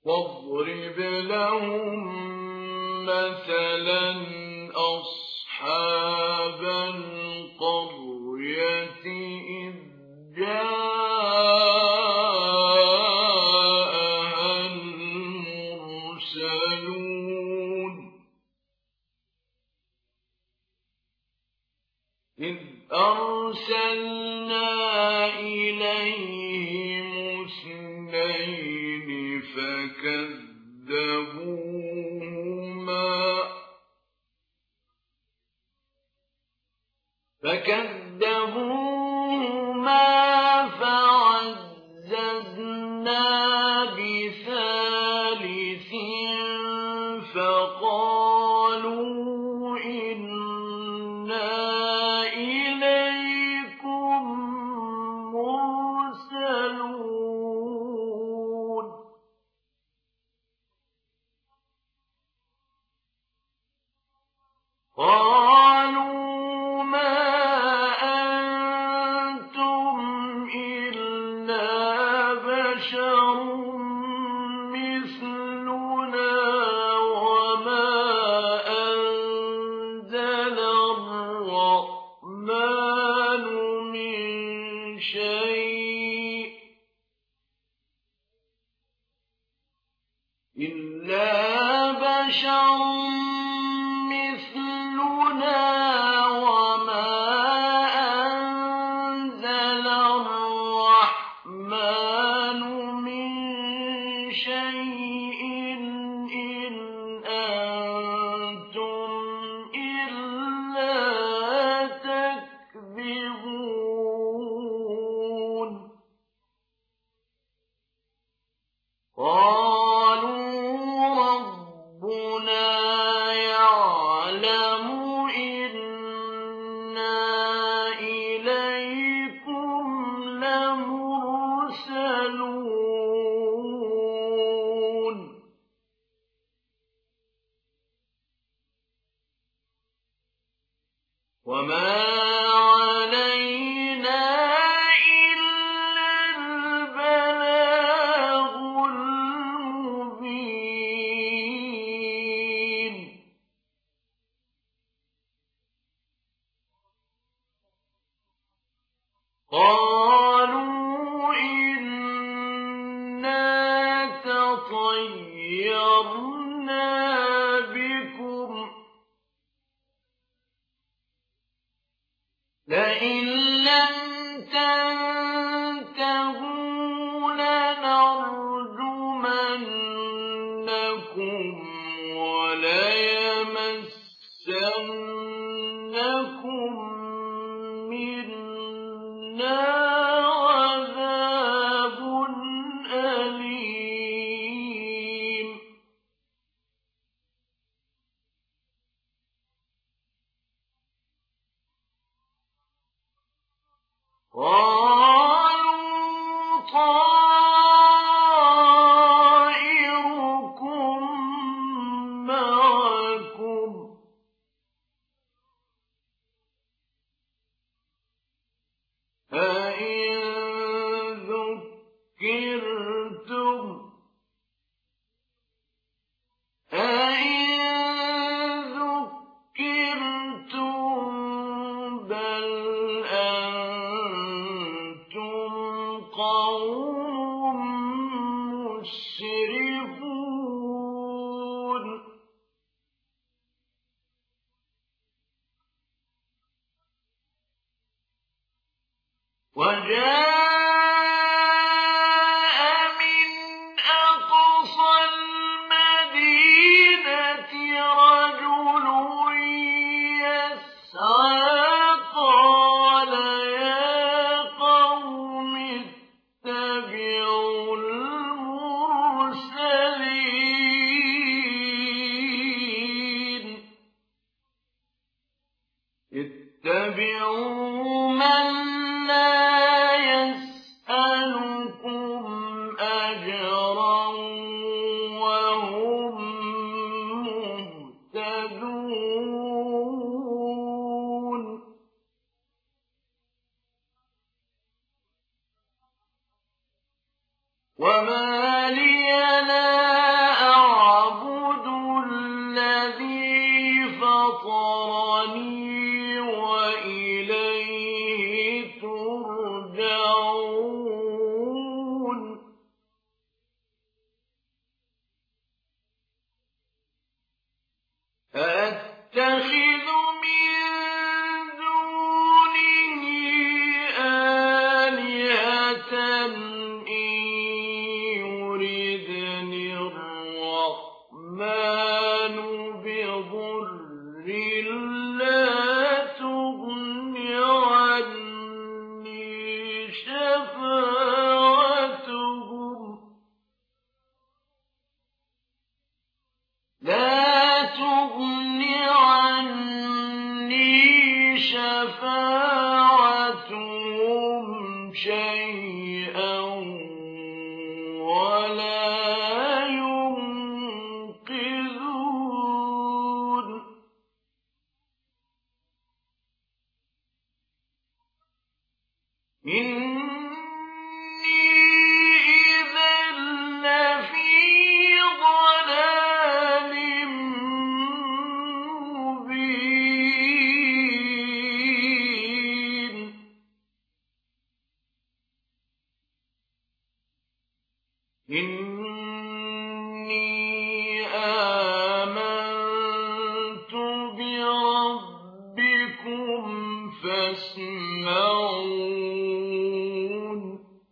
واضرب لهم مثلا أصحاب القرية إذ جاءها المرسلون إذ أرسلنا إليهم اثنين فكذبوهما فعززنا بثالث فقالوا إنا إليكم مرسلون قالوا ما أنتم إلا بشر مثلنا وما أنزل الرحمن من شيء إلا بشر مثلنا وما أنزل الرحمن من شيء إن أنتم إلا تكذبون ربنا يعلم إنا إليكم لمرسلون وما علينا إلا البلاغ المبين قالوا إنا تطيرنا بكم لئن لم تنتهوا لنرجمنكم وليمسنكم منا عذاب أليم قالوا طائركم معكم أئن ذكرتم بل أنتم قوم مسرفون وجاء من أقصى المدينة رجل يسعى قال يا قوم اتبعوا المرسلين اتبعوا من لا يسألكم أجرا وهم مهتدون وما لي لا إن يردني الرحمن بضر لا تغن عني شفاعتهم شيئا ولا ينقذون إني إذا لفي ضلال مبين إني آمنت بربكم فاسمعون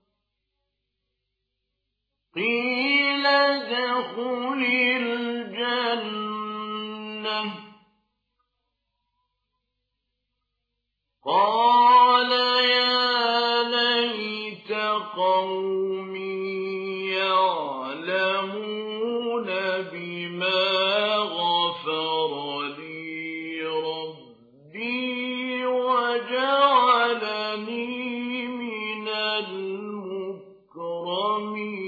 قيل ادخل الجنة قال يا ليت قومي يعلمون بما غفر لي ربي وجعلني من المكرمين